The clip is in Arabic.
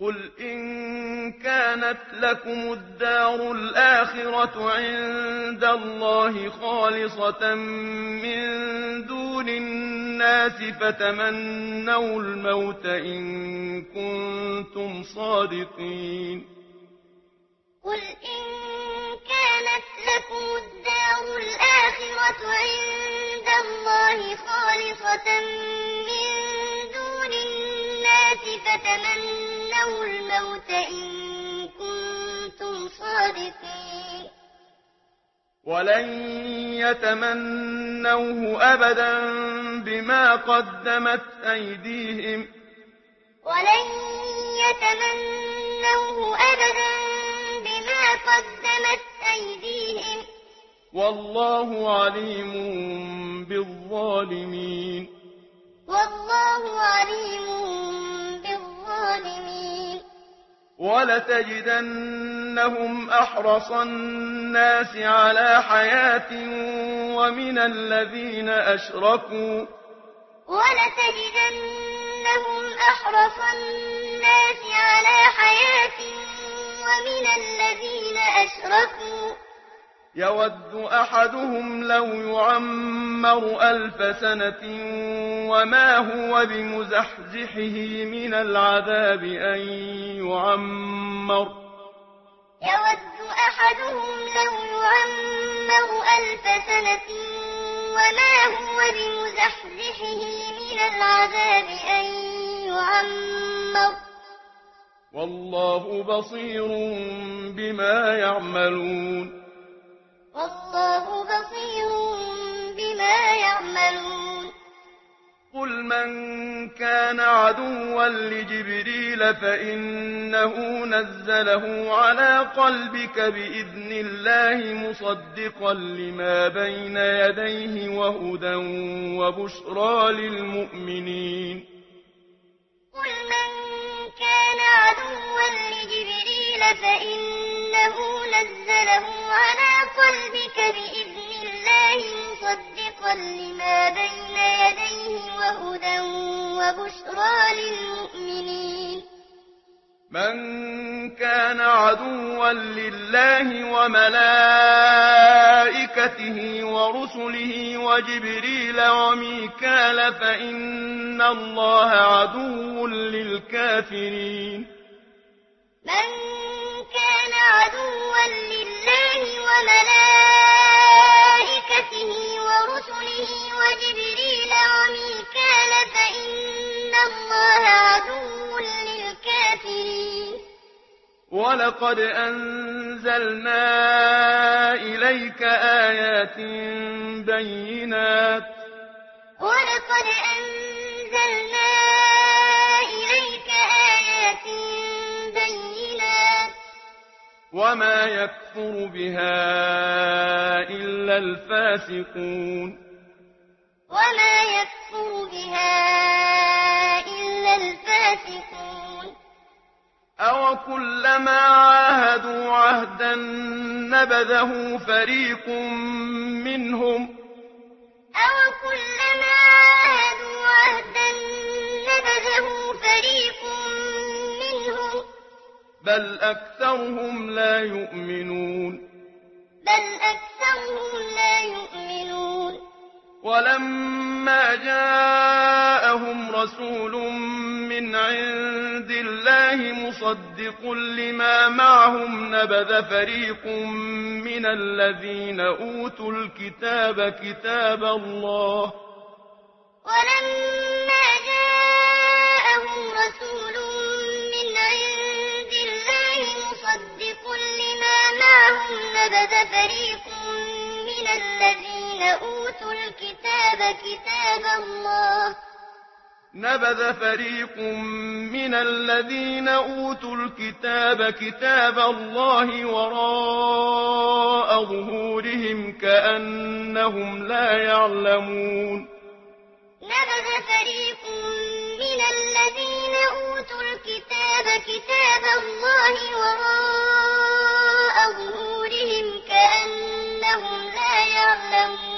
قل إن كانت لكم الدار الآخرة عند الله خالصة من دون الناس فتمنوا الموت إن كنتم صادقين. قل إن كانت لكم الدار الآخرة عند الله خالصة من دون الناس فتمنوا الموت إن كنتم صادقين. ولن يتمنوه أبدا بما قدمت أيديهم ولن يتمنوه أبدا بما قدمت أيديهم والله عليم بالظالمين. والله عليم بالظالمين. ولتجدنهم أحرص الناس على حياة ومن الذين أشركوا ولتجدنهم أحرص الناس على حياة ومن الذين أشركوا يود أحدهم لو يعمر 1000 سنة وما هو بمزحزحه من العذاب أن يعمر يود أحدهم لو يعمر 1000 سنة وما هو بمزحزحه من العذاب أن يعمر والله بصير بما يعملون. والله بصير بما يعملون. قل من كان عدوا لجبريل فإنه نزله على قلبك بإذن الله مصدقا لما بين يديه وهدى وبشرى للمؤمنين. قل من كان عدوا لجبريل فإنه نزله على قلبك بإذن الله مصدقا لما بين يديه وهدى وبشرى للمؤمنين. من كان عدوا لله وملائكته ورسله وجبريل وميكال فإن الله عدو للكافرين. من كان عدوا لله وملائكته ورسله وجبريل وميكال فإن الله عدو للكافرين. ولقد أنزلنا إليك آيات بينات ولقد أنزلنا إليك آيات بينات وما يكفر بها إلا الفاسقون. وما يكفر بها إلا الفاسقون. أوكلما عاهدوا عهدا نبذه فريق منهم أوكلما عاهدوا عهدا نبذه فريق منهم بل أكثرهم لا يؤمنون. بل أكثرهم لا يؤمنون. ولما جاءهم رسول من عند الله مصدق لما معهم نبذ فريق من الذين أوتوا الكتاب كتاب الله ولما جاءهم رسول من عند الله مصدق لما معهم نبذ فريق من الذين أوتوا الكتاب كتاب الله نبذ فريق من الذين أوتوا الكتاب كتاب الله وراء ظهورهم كأنهم لا يعلمون. نبذ فريق من الذين أوتوا الكتاب كتاب الله وراء ظهورهم كأنهم لا يعلمون.